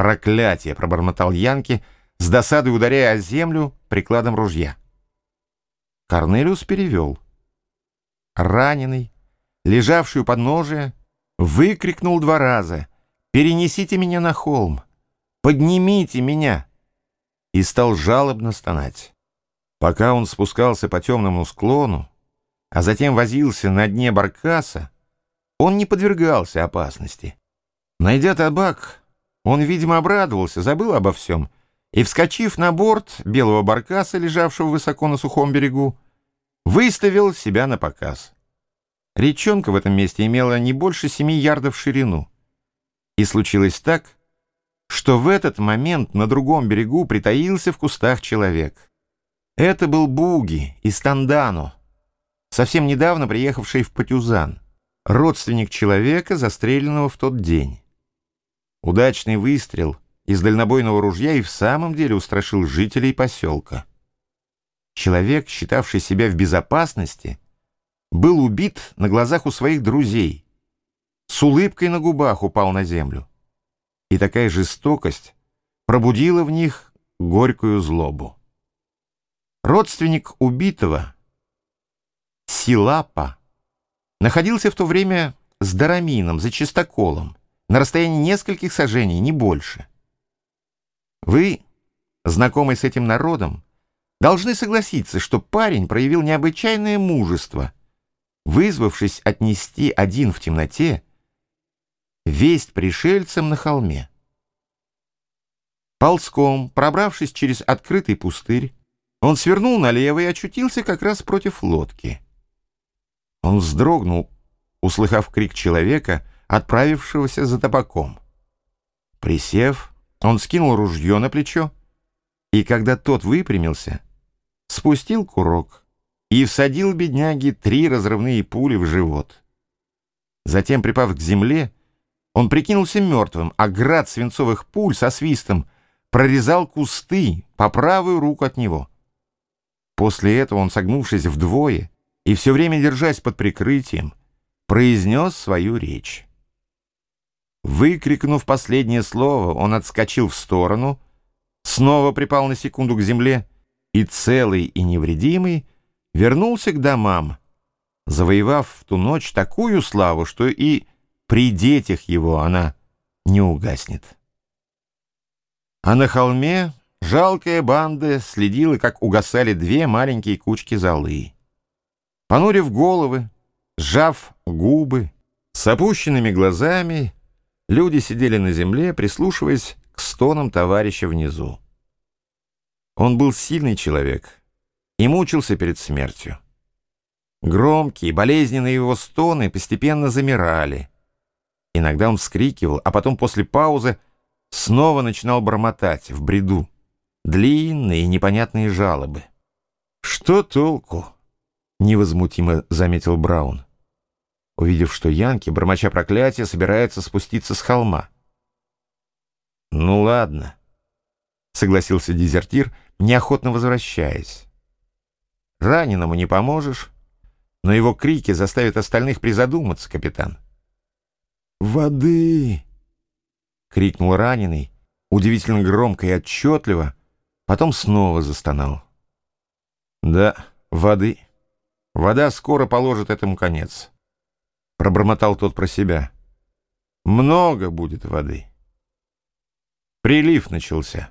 «Проклятие!» — пробормотал Янки, с досадой ударяя о землю прикладом ружья. Корнелиус перевел. Раненый, лежавший у подножия, выкрикнул 2 раза: «Перенесите меня на холм! Поднимите меня!» и стал жалобно стонать. Пока он спускался по темному склону, а затем возился на дне баркаса, он не подвергался опасности. Найдя табак, он, видимо, обрадовался, забыл обо всем, и, вскочив на борт белого баркаса, лежавшего высоко на сухом берегу, выставил себя на показ. Речонка в этом месте имела не больше 7 ярдов в ширину. И случилось так, что в этот момент на другом берегу притаился в кустах человек. Это был Буги из Тандану, совсем недавно приехавший в Патюзан, родственник человека, застреленного в тот день. Удачный выстрел из дальнобойного ружья и в самом деле устрашил жителей поселка. Человек, считавший себя в безопасности, был убит на глазах у своих друзей, с улыбкой на губах упал на землю. И такая жестокость пробудила в них горькую злобу. Родственник убитого, Силапа, находился в то время с Дарамином за чистоколом, на расстоянии нескольких саженей, не больше. Вы, знакомый с этим народом, должны согласиться, что парень проявил необычайное мужество, вызвавшись отнести один в темноте весть пришельцам на холме. Ползком, пробравшись через открытый пустырь, он свернул налево и очутился как раз против лодки. Он вздрогнул, услыхав крик человека, отправившегося за табаком. Присев, он скинул ружье на плечо, и когда тот выпрямился, спустил курок и всадил бедняге 3 разрывные пули в живот. Затем, припав к земле, он прикинулся мертвым, а град свинцовых пуль со свистом прорезал кусты по правую руку от него. После этого он, согнувшись вдвое и все время держась под прикрытием, произнес свою речь. Выкрикнув последнее слово, он отскочил в сторону, снова припал на секунду к земле и, целый и невредимый, вернулся к домам, завоевав в ту ночь такую славу, что и при детях его она не угаснет. А на холме жалкая банда следила, как угасали 2 маленькие кучки золы. Понурив головы, сжав губы, с опущенными глазами, люди сидели на земле, прислушиваясь к стонам товарища внизу. Он был сильный человек и мучился перед смертью. Громкие, болезненные его стоны постепенно замирали. Иногда он вскрикивал, а потом после паузы снова начинал бормотать в бреду длинные и непонятные жалобы. «Что толку?» — невозмутимо заметил Браун, увидев, что Янки, бормоча проклятия, собирается спуститься с холма. «Ну ладно», — согласился дезертир, неохотно возвращаясь. «Раненому не поможешь, но его крики заставят остальных призадуматься, капитан». «Воды!» — крикнул раненый, удивительно громко и отчетливо, потом снова застонал. «Да, воды. Вода скоро положит этому конец», — пробормотал тот про себя. «Много будет воды». Прилив начался.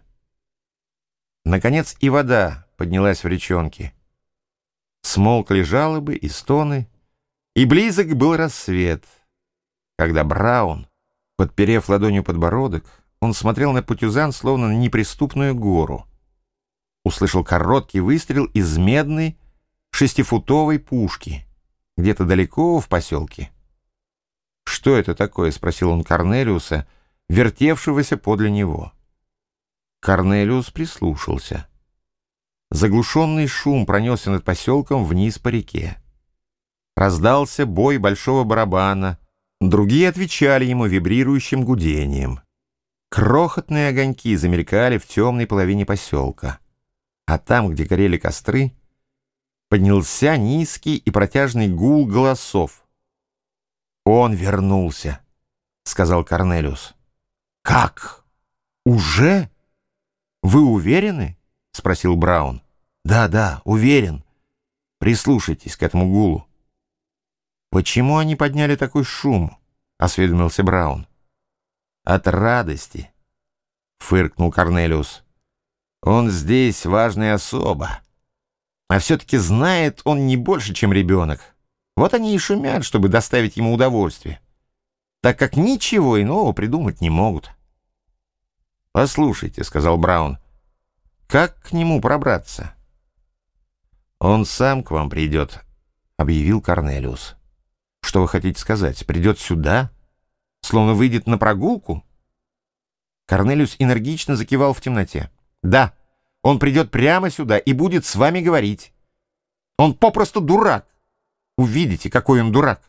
Наконец и вода поднялась в речонке. Смолкли жалобы и стоны, и близок был рассвет, когда Браун, подперев ладонью подбородок, он смотрел на Патюзан, словно на неприступную гору. Услышал короткий выстрел из медной 6-футовой пушки где-то далеко в поселке. «Что это такое?» — спросил он Корнелиуса, вертевшегося подле него. Корнелиус прислушался. Заглушенный шум пронесся над поселком вниз по реке. Раздался бой большого барабана, другие отвечали ему вибрирующим гудением. Крохотные огоньки замелькали в темной половине поселка, а там, где горели костры, поднялся низкий и протяжный гул голосов. «Он вернулся», — сказал Корнелиус. «Как?» «Уже? Вы уверены?» — спросил Браун. «Да, уверен. Прислушайтесь к этому гулу». «Почему они подняли такой шум?» — осведомился Браун. «От радости», — фыркнул Корнелиус. «Он здесь важная особа. А все-таки знает он не больше, чем ребенок. Вот они и шумят, чтобы доставить ему удовольствие, так как ничего иного придумать не могут». «Послушайте», — сказал Браун, — «как к нему пробраться?» «Он сам к вам придет», — объявил Корнелиус. «Что вы хотите сказать? Придет сюда? Словно выйдет на прогулку?» Корнелиус энергично закивал в темноте. «Да, он придет прямо сюда и будет с вами говорить. Он попросту дурак. Увидите, какой он дурак».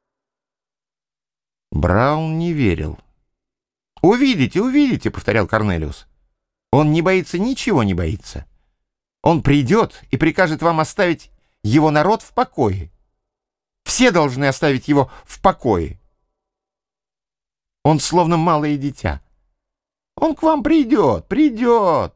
Браун не верил. «Увидите», — повторял Корнелиус. «Он не боится, ничего не боится. Он придет и прикажет вам оставить его народ в покое. Все должны оставить его в покое. Он словно малое дитя. Он к вам придет.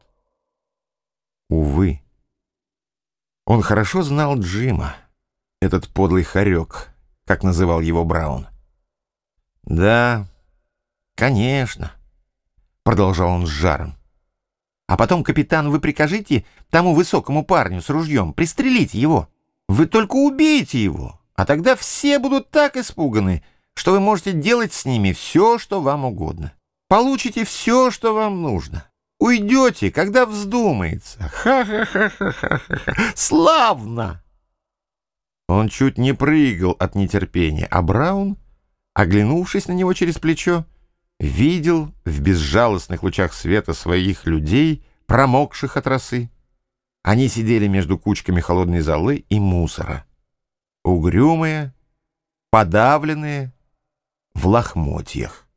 Увы. Он хорошо знал Джима, этот подлый хорек, как называл его Браун. «Да, конечно», — продолжал он с жаром. «А потом, капитан, вы прикажите тому высокому парню с ружьем пристрелить его. Вы только убейте его, а тогда все будут так испуганы, что вы можете делать с ними все, что вам угодно. Получите все, что вам нужно. Уйдете, когда вздумается. Ха-ха-ха-ха-ха-ха! Славно!» Он чуть не прыгал от нетерпения, а Браун, оглянувшись на него через плечо, видел в безжалостных лучах света своих людей, промокших от росы. Они сидели между кучками холодной золы и мусора, угрюмые, подавленные, в лохмотьях.